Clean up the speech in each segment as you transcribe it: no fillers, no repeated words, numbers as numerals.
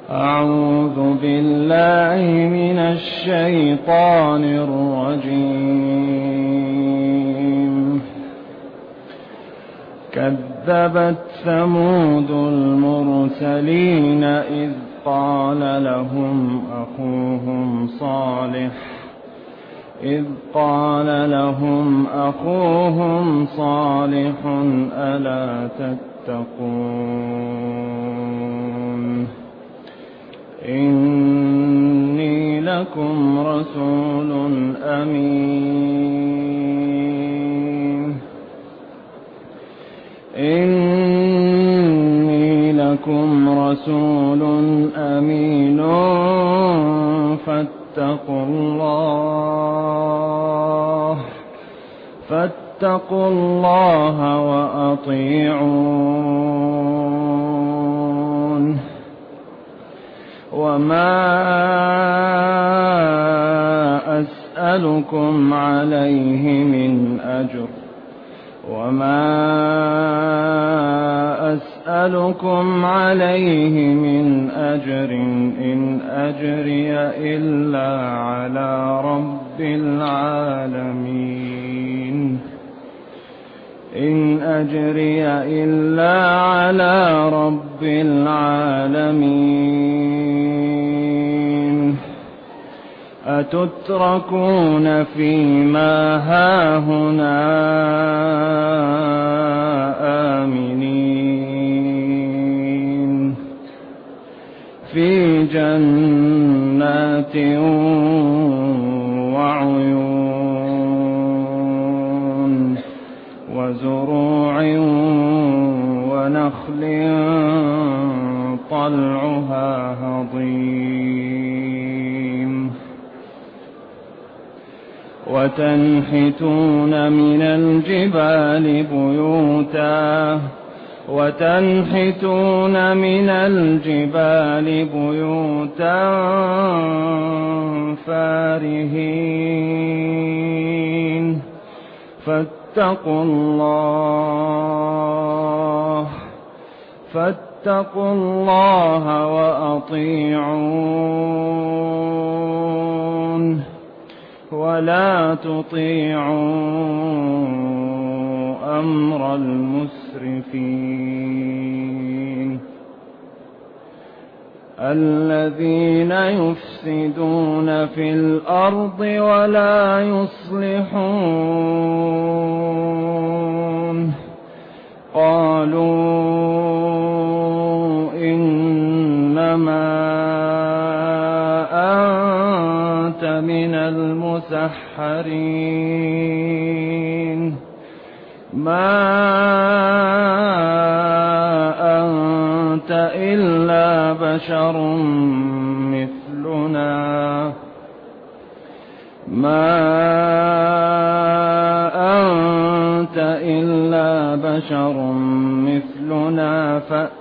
أعوذ بالله من الشيطان الرجيم. كذبت ثمود المرسلين إذ قال لهم أخوهم صالح ألا تتقون إني لكم رسول أمين فاتقوا الله وأطيعون وما أسألكم عليه من أجر إن أجري إلا على رب العالمين. أتتركون فيما هاهنا آمنين في جنات وعيون وزروع ونخل طلعها هضيم وتنحتون من الجبال بيوتا فارهين فاتقوا الله وأطيعون ولا تطيعوا أمر المسرفين الذين يفسدون في الأرض ولا يصلحون. قالوا إنما أنت من المسحرين ما أنت إلا بشر مثلنا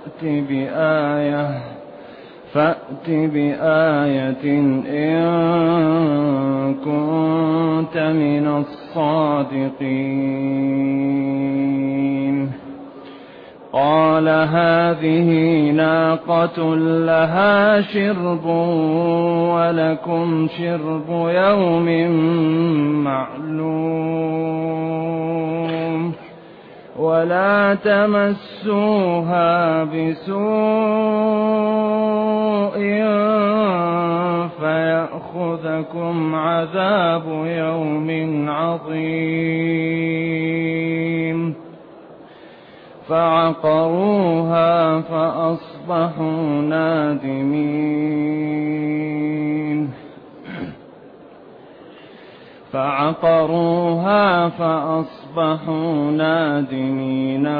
فأت بآية إن كنت من الصادقين. قال هذه ناقة لها شرب ولكم شرب يوم معلوم ولا تمسوها بسوء فيأخذكم عذاب يوم عظيم. فعقروها فأصبحوا نادمين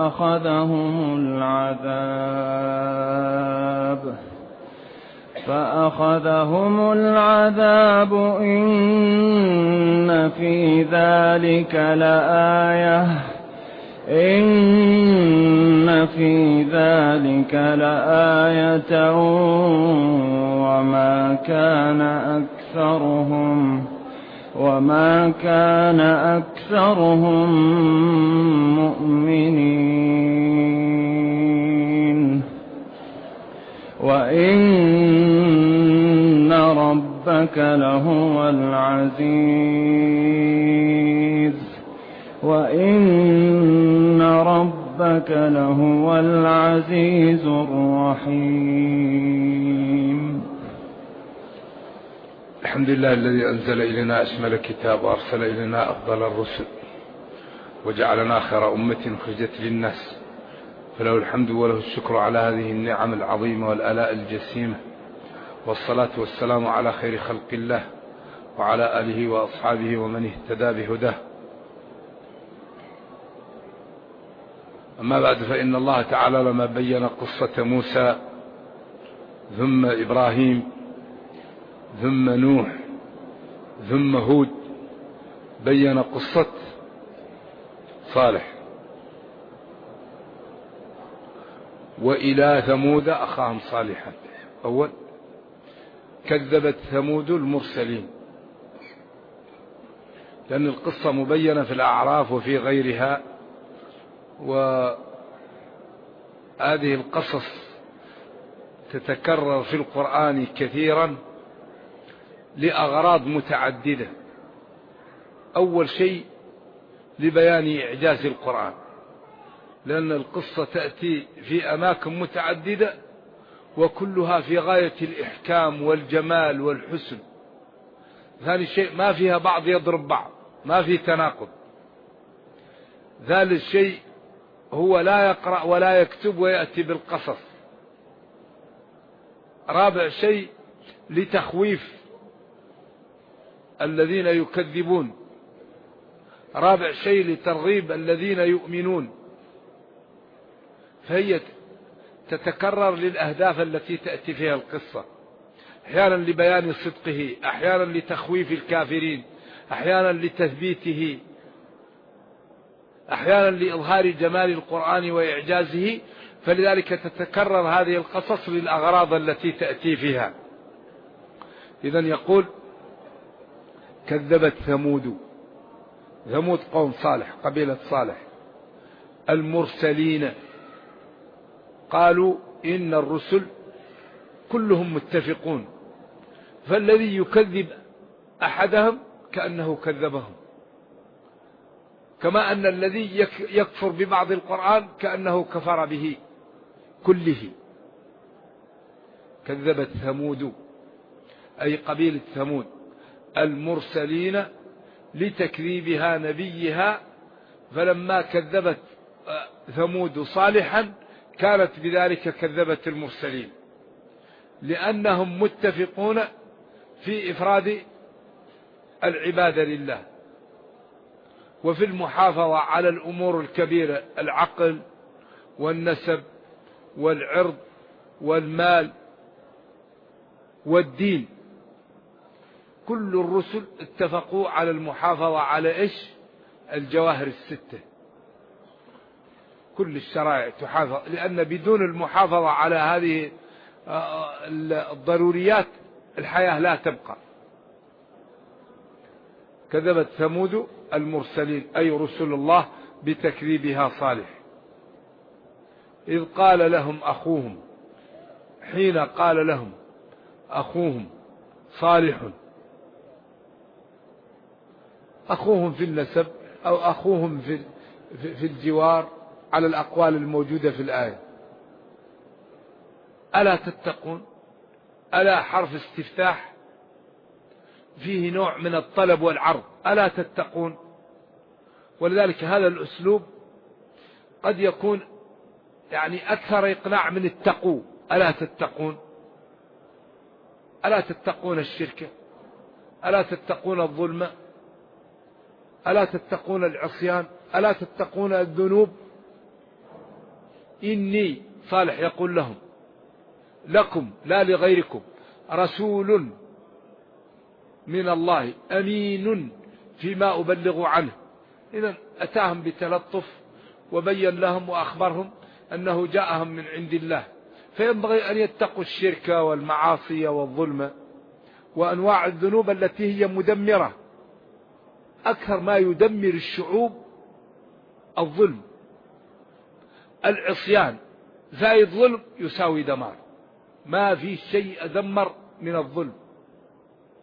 فأخذهم العذاب إن في ذلك لآية وما كان أكثرهم مؤمنين وإن ربك لهو العزيز وإن ربك لهو العزيز الرحيم. الحمد لله الذي أنزل إلينا أشمل الكتاب وأرسل إلينا أفضل الرسل وجعلنا خير أمة خرجت للناس، فله الحمد وله الشكر على هذه النعم العظيمة والآلاء الجسيمة، والصلاة والسلام على خير خلق الله وعلى آله وأصحابه ومن اهتدى بهداه. أما بعد، فإن الله تعالى لما بين قصة موسى ثم إبراهيم ثم نوح ثم هود بين قصة صالح. وإلى ثمود أخاهم صالحا. أول كذبت ثمود المرسلين، لأن القصة مبينة في الأعراف وفي غيرها، وهذه القصص تتكرر في القرآن كثيرا لأغراض متعددة. أول شيء لبيان إعجاز القرآن، لأن القصة تأتي في أماكن متعددة وكلها في غاية الإحكام والجمال والحسن. ثاني شيء ما فيها بعض يضرب بعض، ما في تناقض. ثالث شيء هو لا يقرأ ولا يكتب ويأتي بالقصص. رابع شيء لتخويف الذين يكذبون. رابع شيء لترغيب الذين يؤمنون. فهي تتكرر للأهداف التي تأتي فيها القصة، أحيانا لبيان صدقه، أحيانا لتخويف الكافرين، أحيانا لتثبيته، أحيانا لإظهار جمال القرآن وإعجازه. فلذلك تتكرر هذه القصص للأغراض التي تأتي فيها. إذن يقول كذبت ثمود. ثمود قوم صالح، قبيلة صالح المرسلين. قالوا إن الرسل كلهم متفقون، فالذي يكذب أحدهم كأنه كذبهم، كما أن الذي يكفر ببعض القرآن كأنه كفر به كله. كذبت ثمود أي قبيلة ثمود المرسلين لتكذيبها نبيها، فلما كذبت ثمود صالحا كانت بذلك كذبت المرسلين، لأنهم متفقون في إفراد العبادة لله وفي المحافظة على الأمور الكبيرة، العقل والنسب والعرض والمال والدين. كل الرسل اتفقوا على المحافظة على إيش؟ الجواهر الستة. كل الشرائع تحافظ، لأن بدون المحافظة على هذه الضروريات الحياة لا تبقى. كذبت ثمود المرسلين أي رسل الله بتكذيبها صالح. إذ قال لهم أخوهم، حين قال لهم أخوهم صالح، أخوهم في النسب أو أخوهم في الجوار على الأقوال الموجودة في الآية. ألا تتقون؟ ألا حرف استفتاح فيه نوع من الطلب والعرض. ألا تتقون؟ ولذلك هذا الأسلوب قد يكون يعني أكثر إقناع من التقوا. ألا تتقون؟ ألا تتقون الشرك؟ ألا تتقون الظلم؟ ألا تتقون العصيان؟ ألا تتقون الذنوب؟ إني صالح يقول لهم لكم لا لغيركم رسول من الله أمين فيما أبلغ عنه. إذن أتاهم بتلطف وبين لهم وأخبرهم أنه جاءهم من عند الله، فينبغي أن يتقوا الشرك والمعاصي والظلم وأنواع الذنوب التي هي مدمرة. أكثر ما يدمر الشعوب الظلم. العصيان زائد ظلم يساوي دمار. ما في شيء أدمر من الظلم.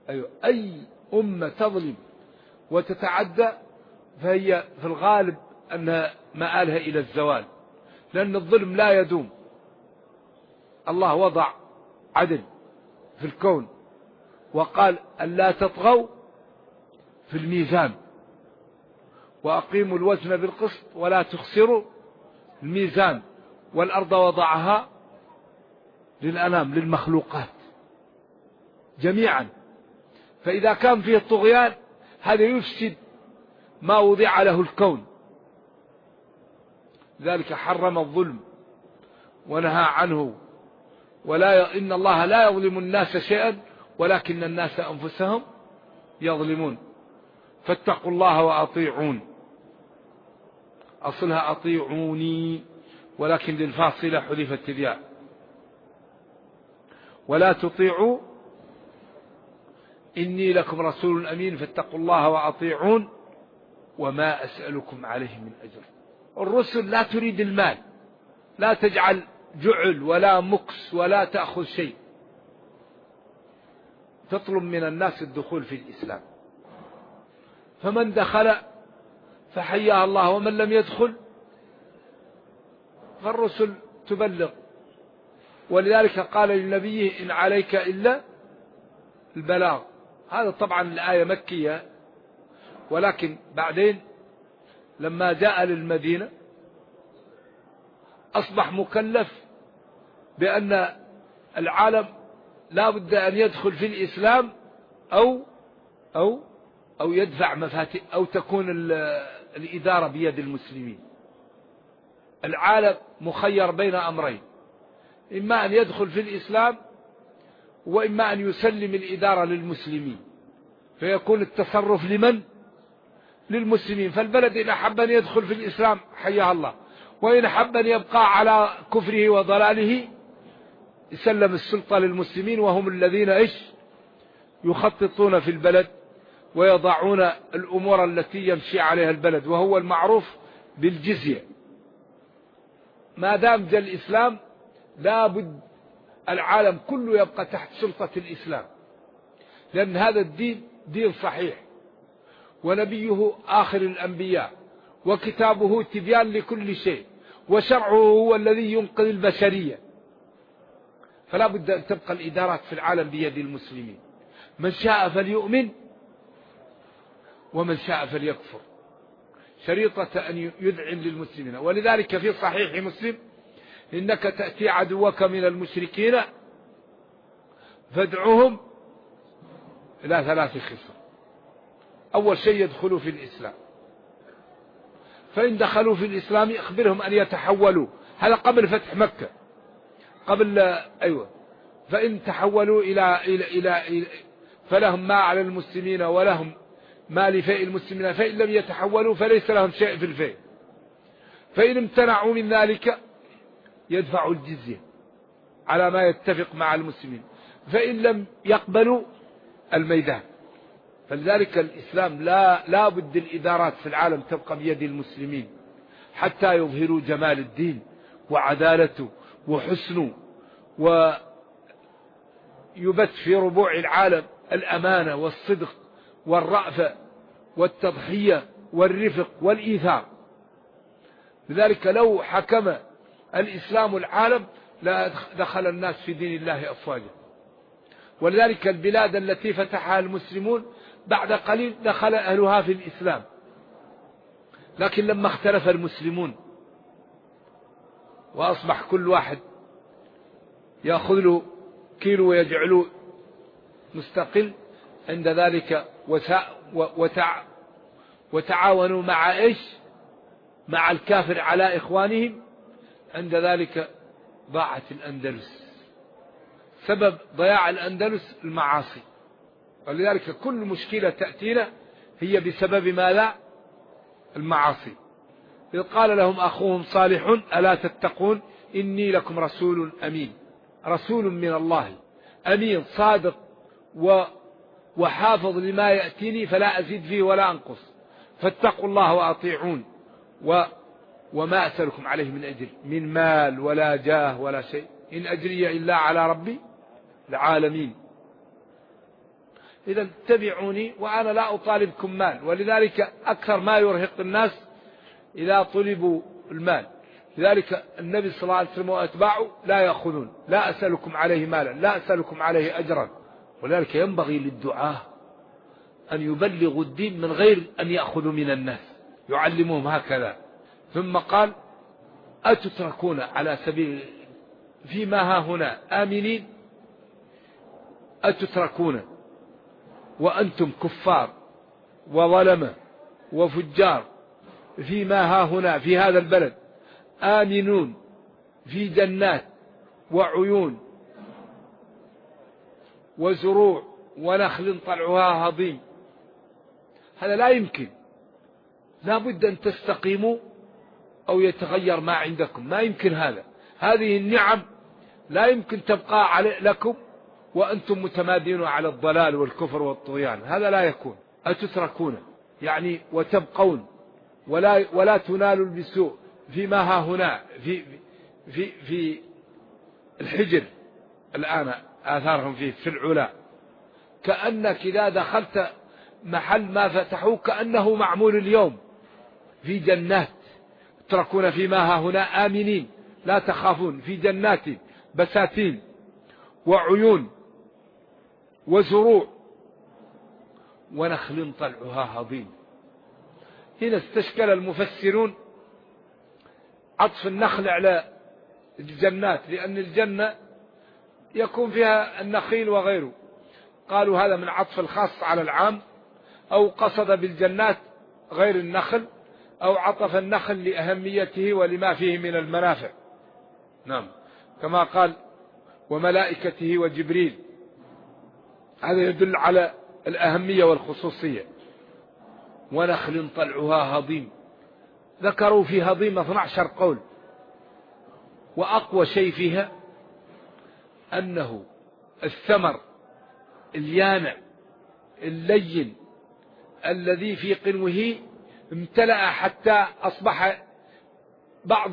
أيوة أي أمة تظلم وتتعدى فهي في الغالب أن مآلها إلى الزوال، لأن الظلم لا يدوم. الله وضع عدل في الكون وقال ألا تطغوا في الميزان وأقيموا الوزن بالقسط ولا تخسروا الميزان، والأرض وضعها للأنام للمخلوقات جميعا. فإذا كان فيه الطغيان هذا يفسد ما وضع له الكون، ذلك حرم الظلم ونهى عنه. إن الله لا يظلم الناس شيئا ولكن الناس أنفسهم يظلمون. فاتقوا الله وأطيعون، أصلها أطيعوني ولكن للفاصلة حذفت الياء. ولا تطيعوا إني لكم رسول أمين فاتقوا الله وأطيعون وما أسألكم عليه من أجر. الرسل لا تريد المال، لا تجعل جعل ولا مكس ولا تأخذ شيء، تطلب من الناس الدخول في الإسلام. فمن دخل فحياه الله، ومن لم يدخل فالرسل تبلغ. ولذلك قال للنبي إن عليك إلا البلاغ. هذا طبعا الآية مكية، ولكن بعدين لما جاء للمدينة أصبح مكلف بأن العالم لا بد أن يدخل في الإسلام أو يدفع مفاتيح أو تكون الإدارة بيد المسلمين. العالم مخير بين أمرين، إما أن يدخل في الإسلام وإما أن يسلم الإدارة للمسلمين، فيكون التصرف لمن؟ للمسلمين. فالبلد إن أحب أن يدخل في الإسلام حياه الله، وإن أحب أن يبقى على كفره وضلاله يسلم السلطة للمسلمين، وهم الذين يخططون في البلد ويضعون الأمور التي يمشي عليها البلد، وهو المعروف بالجزية. ما دام جاء الإسلام لا بد العالم كله يبقى تحت سلطة الإسلام، لأن هذا الدين دين صحيح، ونبيه آخر الأنبياء، وكتابه تبيان لكل شيء، وشرعه هو الذي ينقذ البشرية. فلا بد أن تبقى الإدارات في العالم بيد المسلمين، من شاء فليؤمن ومن شاء فليكفر، شريطة أن يذعن للمسلمين. ولذلك في صحيح مسلم إنك تأتي عدوك من المشركين فادعوهم إلى 3 خصال. أول شيء يدخلوا في الإسلام، فإن دخلوا في الإسلام أخبرهم أن يتحولوا. هذا قبل فتح مكة، فإن تحولوا إلى فلهم ما على المسلمين ولهم ما لفئ المسلمين، فإن لم يتحولوا فليس لهم شيء في الفئ. فإن امتنعوا من ذلك يدفعوا الجزية على ما يتفق مع المسلمين، فإن لم يقبلوا الميدان. فلذلك الإسلام لا بد الإدارات في العالم تبقى بيد المسلمين حتى يظهروا جمال الدين وعدالته وحسنه، ويبث في ربوع العالم الأمانة والصدق والرأفة والتضحية والرفق والإيثار. لذلك لو حكم الإسلام العالم لا دخل الناس في دين الله أفواجا. ولذلك البلاد التي فتحها المسلمون بعد قليل دخل أهلها في الإسلام، لكن لما اختلف المسلمون وأصبح كل واحد يأخذ له كيلو ويجعله مستقل، عند ذلك وتعاونوا مع الكافر على إخوانهم، عند ذلك ضاعت الأندلس. سبب ضياع الأندلس المعاصي. ولذلك كل مشكلة تأتينا هي بسبب ماذا؟ المعاصي. إذ قال لهم أخوهم صالح ألا تتقون إني لكم رسول أمين، رسول من الله أمين صادق وحافظ لما يأتيني فلا أزيد فيه ولا أنقص، فاتقوا الله وأطيعون وما أسألكم عليه من أجر من مال ولا جاه ولا شيء، إن أجري إلا على ربي العالمين. إذا اتبعوني وأنا لا أطالبكم مال. ولذلك أكثر ما يرهق الناس إذا طلبوا المال. لذلك النبي صلى الله عليه وسلم وأتباعه لا يأخذون، لا أسألكم عليه مالا، لا أسألكم عليه أجرا. ولذلك ينبغي للدعاة أن يبلغوا الدين من غير أن يأخذوا من الناس، يعلمهم هكذا. ثم قال أتتركون على سبيل فيما ها هنا آمنين، أتتركون وأنتم كفار وظلمة وفجار فيما ها هنا في هذا البلد آمنون في جنات وعيون وزروع ونخل طلعها هضيم. هذا لا يمكن، لا بد أن تستقيموا أو يتغير ما عندكم، ما يمكن هذا. هذه النعم لا يمكن تبقى لكم وأنتم متمادين على الضلال والكفر والطغيان، هذا لا يكون. أتتركون يعني وتبقون ولا تنالوا بسوء فيما ها هنا في الحجر الآن آثارهم فيه في العلا، كأنك إذا دخلت محل ما فتحوه كأنه معمول اليوم، في جنات تتركون فيما ها هنا آمنين لا تخافون، في جنات بساتين وعيون وزروع ونخل طلعها هضيم. هنا استشكل المفسرون عطف النخل على الجنات، لأن الجنة يكون فيها النخيل وغيره، قالوا هذا من عطف الخاص على العام، أو قصد بالجنات غير النخل، أو عطف النخل لأهميته ولما فيه من المنافع. نعم، كما قال وملائكته وجبريل، هذا يدل على الأهمية والخصوصية. ونخل طلعها هضيم، ذكروا في هضيم 12 قول، وأقوى شيء فيها أنه الثمر اليانع اللين الذي في قنوه امتلأ حتى أصبح بعض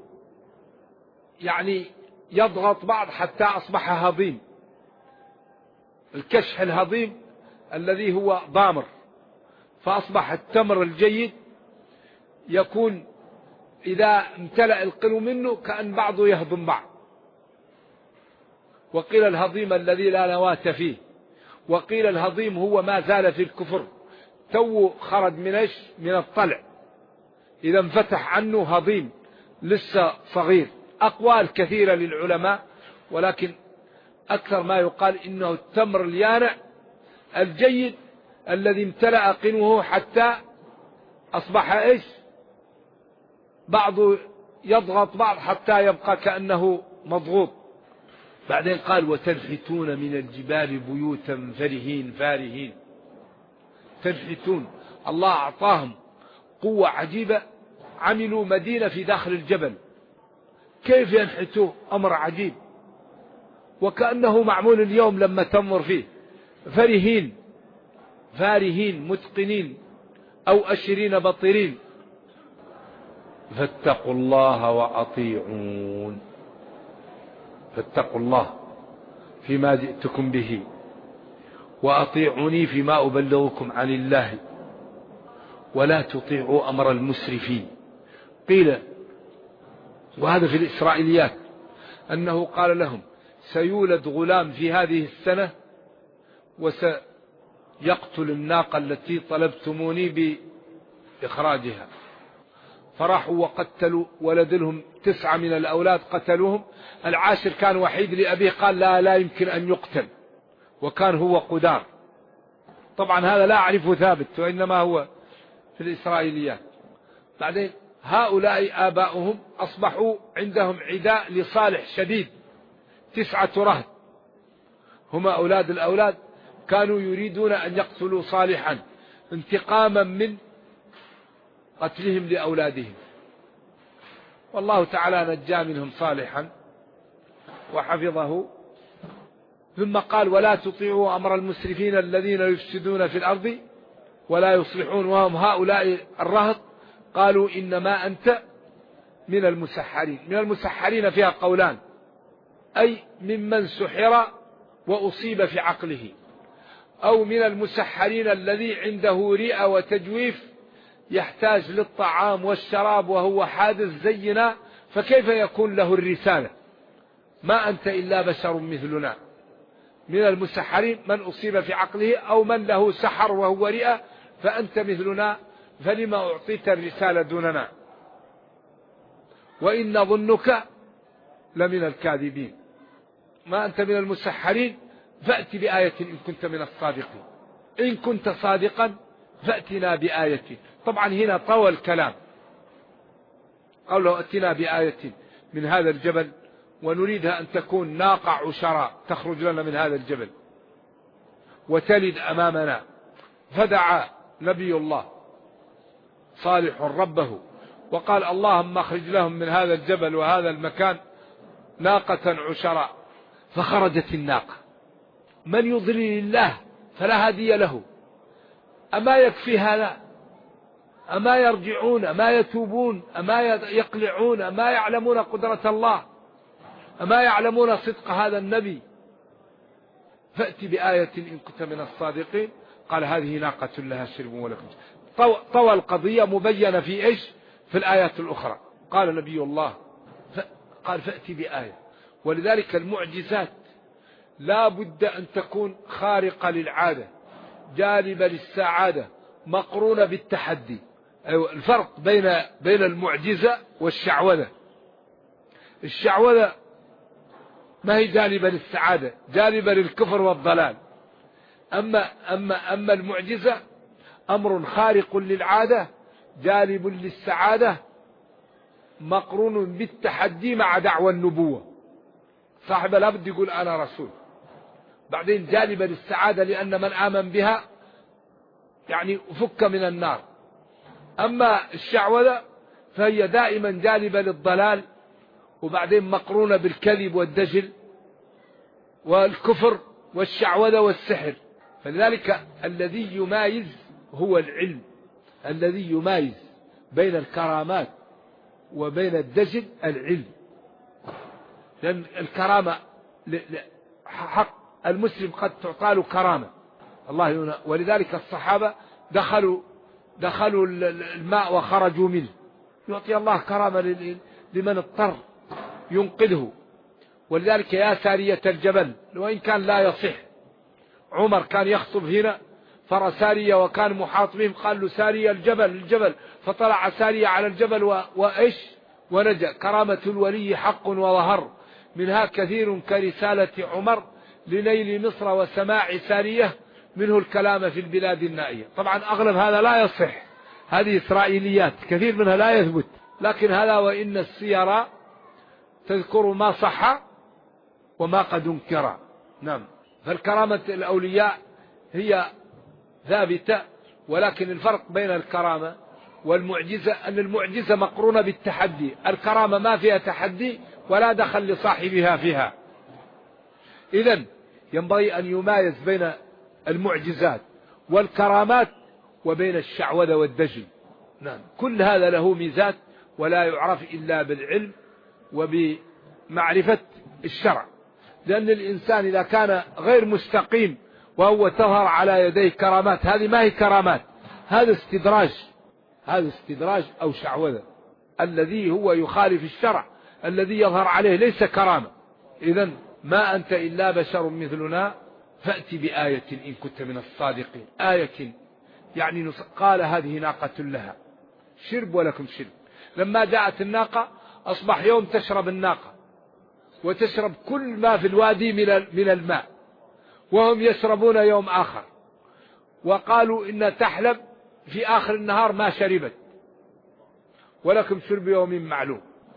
يعني يضغط بعض حتى أصبح هضيم. الكشح الهضيم الذي هو ضامر، فأصبح التمر الجيد يكون إذا امتلأ القنو منه كأن بعضه يهضم بعض. وقيل الهضيم الذي لا نواة فيه، وقيل الهضيم هو ما زال في الكفر تو خرج من الطلع، إذا انفتح عنه هضيم لسه صغير. أقوال كثيرة للعلماء، ولكن أكثر ما يقال إنه التمر اليانع الجيد الذي امتلأ قنوه حتى أصبح بعض يضغط بعض حتى يبقى كأنه مضغوط. بعدين قال وتنحتون من الجبال بيوتا فارهين. تنحتون، الله أعطاهم قوة عجيبة، عملوا مدينة في داخل الجبل، كيف ينحتوه؟ أمر عجيب، وكأنه معمول اليوم لما تنظر فيه. فارهين متقنين أو أشرين بطرين. فاتقوا الله وأطيعون، فاتقوا الله فيما جئتكم به، وأطيعوني فيما أبلغكم عن الله، ولا تطيعوا أمر المسرفين. قيل، وهذا في الإسرائيليات، أنه قال لهم سيولد غلام في هذه السنة وسيقتل الناقة التي طلبتموني بإخراجها. فراحوا وقتلوا ولد لهم 9 من الأولاد، قتلوهم. العاشر كان وحيد لأبيه، قال لا يمكن أن يقتل، وكان هو قدار. طبعا هذا لا أعرفه ثابت، وإنما هو في الإسرائيليات. بعدين هؤلاء آباؤهم أصبحوا عندهم عداء لصالح شديد، 9 رهط هم أولاد الأولاد، كانوا يريدون أن يقتلوا صالحا انتقاما من قتلهم لأولادهم. والله تعالى نجى منهم صالحا وحفظه. ثم قال ولا تطيعوا أمر المسرفين الذين يفسدون في الأرض ولا يصلحون، وهم هؤلاء الرهط. قالوا إنما أنت من المسحرين. من المسحرين فيها قولان، أي ممن سحر وأصيب في عقله، أو من المسحرين الذي عنده رئة وتجويف يحتاج للطعام والشراب وهو حادث زينا، فكيف يكون له الرسالة؟ ما أنت إلا بشر مثلنا. من المسحرين من أصيب في عقله أو من له سحر وهو رئة، فأنت مثلنا، فلما أعطيت الرسالة دوننا؟ وإن نظنك لمن الكاذبين. ما أنت من المسحرين، فأت بآية إن كنت من الصادقين. إن كنت صادقا فأتنا بآية. طبعا هنا طوى الكلام، قال له أتنا بآية من هذا الجبل ونريدها أن تكون ناقة عشراء تخرج لنا من هذا الجبل وتلد أمامنا. فدعا نبي الله صالح ربه وقال اللهم اخرج لهم من هذا الجبل وهذا المكان ناقة عشراء. فخرجت الناقة. من يضلل الله فلا هادي له. أما يكفي هذا؟ أما يرجعون؟ أما يتوبون؟ أما يقلعون؟ أما يعلمون قدرة الله؟ أما يعلمون صدق هذا النبي؟ فأتي بآية إن كنت من الصادقين. قال هذه ناقة لها شرب ولكم. طوى القضية مبينة في إيش؟ في الآيات الأخرى. قال نبي الله قال فأتي بآية. ولذلك المعجزات لا بد أن تكون خارقة للعادة، جالبة للسعادة، مقرونة بالتحدي. الفرق بين المعجزة والشعوذة. الشعوذة ما هي جالبة للسعادة، جالبة للكفر والضلال. أما المعجزة أمر خارق للعادة جالب للسعادة مقرون بالتحدي مع دعوى النبوة. صاحب الأبد يقول أنا رسول، بعدين جالبة للسعادة لأن من آمن بها يعني فك من النار. أما الشعوذة فهي دائما جالبة للضلال وبعدين مقرونة بالكذب والدجل والكفر والشعوذة والسحر. فلذلك الذي يمايز هو العلم، الذي يمايز بين الكرامات وبين الدجل العلم. لأن الكرامة حق المسلم قد تعطى له كرامة الله ينهى. ولذلك الصحابة دخلوا الماء وخرجوا منه، يعطي الله كرامة لمن اضطر ينقذه. ولذلك يا سارية الجبل، وإن كان لا يصح، عمر كان يخطب هنا فرى سارية وكان محاط بهم، قال له سارية الجبل، فطلع سارية على الجبل وإيش ونجا. كرامة الولي حق وظهر، منها كثير كرسالة عمر لنيل مصر وسماع سارية منه الكلام في البلاد النائية. طبعا أغلب هذا لا يصح، هذه إسرائيليات كثير منها لا يثبت، لكن هذا وإن السير تذكر ما صح وما قد انكر. نعم. فالكرامة الأولياء هي ثابتة، ولكن الفرق بين الكرامة والمعجزة أن المعجزة مقرونة بالتحدي، الكرامة ما فيها تحدي ولا دخل لصاحبها فيها. إذن ينبغي أن يمايز بين المعجزات والكرامات وبين الشعوذة والدجل. نعم. كل هذا له ميزات ولا يعرف إلا بالعلم وبمعرفة الشرع. لأن الإنسان إذا كان غير مستقيم وهو تظهر على يديه كرامات، هذه ما هي كرامات، هذا استدراج أو شعوذة. الذي هو يخالف الشرع الذي يظهر عليه ليس كرامة. إذن ما أنت إلا بشر مثلنا فأتي بآية إن كنت من الصادقين. آية يعني قال هذه ناقة لها شرب ولكم شرب. لما جاءت الناقة أصبح يوم تشرب الناقة وتشرب كل ما في الوادي من الماء، وهم يشربون يوم آخر، وقالوا إن تحلب في آخر النهار ما شربت، ولكم شرب يوم معلوم.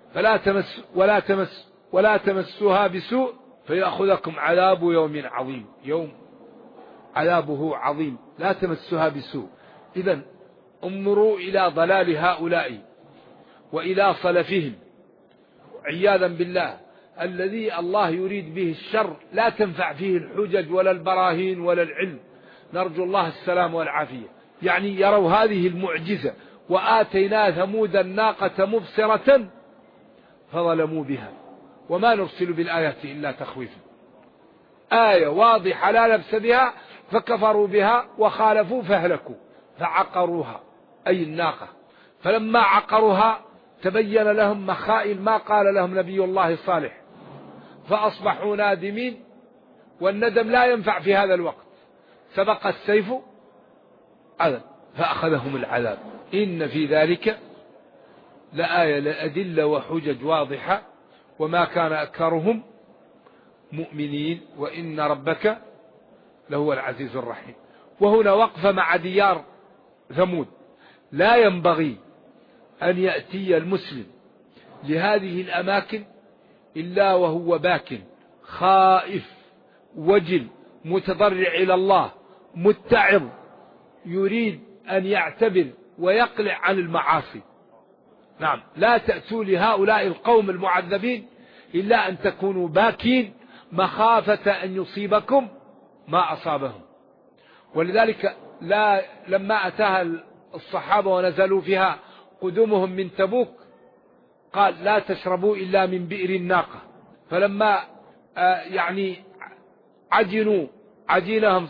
ولا تمسوها بسوء فيأخذكم عذاب يوم عظيم. يوم عذابه عظيم، لا تمسها بسوء. إذن انظروا إلى ضلال هؤلاء وإلى صلفهم عياذا بالله. الذي الله يريد به الشر لا تنفع فيه الحجج ولا البراهين ولا العلم، نرجو الله السلام والعافية. يعني يروا هذه المعجزة وآتينا ثمود الناقة مبصرة فظلموا بها وما نرسل بالآيات إلا تخويفا. آية واضحة لا لبس بها، فكفروا بها وخالفوا فهلكوا، فعقروها أي الناقة. فلما عقروها تبين لهم مخائل ما قال لهم نبي الله صالح، فأصبحوا نادمين، والندم لا ينفع في هذا الوقت، سبق السيف عذاب فأخذهم العذاب. إن في ذلك لآية لأدلة وحجج واضحة، وما كان أكثرهم مؤمنين وإن ربك لهو العزيز الرحيم. وهنا وقف مع ديار ثمود. لا ينبغي أن يأتي المسلم لهذه الأماكن إلا وهو باك خائف وجل متضرع إلى الله متعظ، يريد أن يعتبر ويقلع عن المعاصي. نعم، لا تأتوا لهؤلاء القوم المعذبين إلا أن تكونوا باكين مخافة أن يصيبكم ما أصابهم. ولذلك لما أتاها الصحابة ونزلوا فيها قدومهم من تبوك قال لا تشربوا إلا من بئر الناقة. فلما يعني عجنوا عجينهم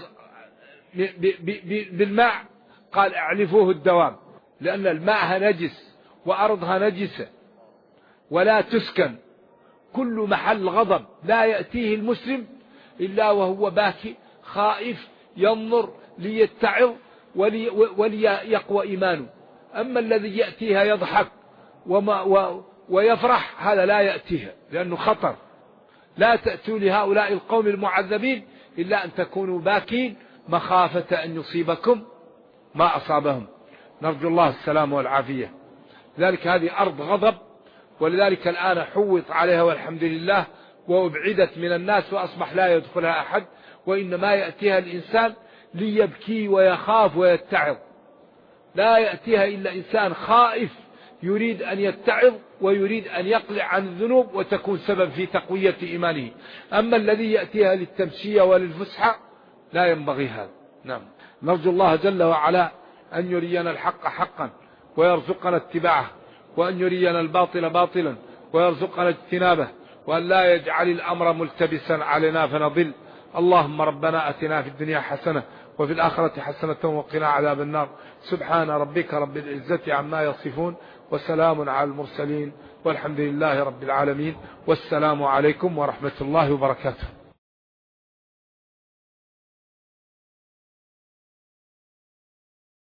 بالماء قال اعلفوه الدوام، لأن الماء نجس وأرضها نجسة ولا تسكن. كل محل غضب لا يأتيه المسلم إلا وهو باكي خائف ينظر ليتعظ وليقوى إيمانه. أما الذي يأتيها يضحك ويفرح هذا لا يأتيها لأنه خطر. لا تأتوا لهؤلاء القوم المعذبين إلا أن تكونوا باكين مخافة أن يصيبكم ما أصابهم. نرجو الله السلام والعافية. ذلك هذه أرض غضب، ولذلك الآن حوط عليها والحمد لله، وأبعدت من الناس وأصبح لا يدخلها أحد، وإنما يأتيها الإنسان ليبكي ويخاف ويتعظ. لا يأتيها إلا إنسان خائف يريد أن يتعظ ويريد أن يقلع عن الذنوب وتكون سبب في تقوية إيمانه. أما الذي يأتيها للتمشية وللفسحة لا ينبغي هذا. نعم، نرجو الله جل وعلا أن يرينا الحق حقا ويرزقنا اتباعه، وأن يرينا الباطل باطلا ويرزقنا اجتنابه، وأن لا يجعل الأمر ملتبسا علينا فنضل. اللهم ربنا أتنا في الدنيا حسنة وفي الآخرة حسنة وقنا عذاب النار. سبحان ربك رب العزة عما يصفون، وسلام على المرسلين، والحمد لله رب العالمين، والسلام عليكم ورحمة الله وبركاته.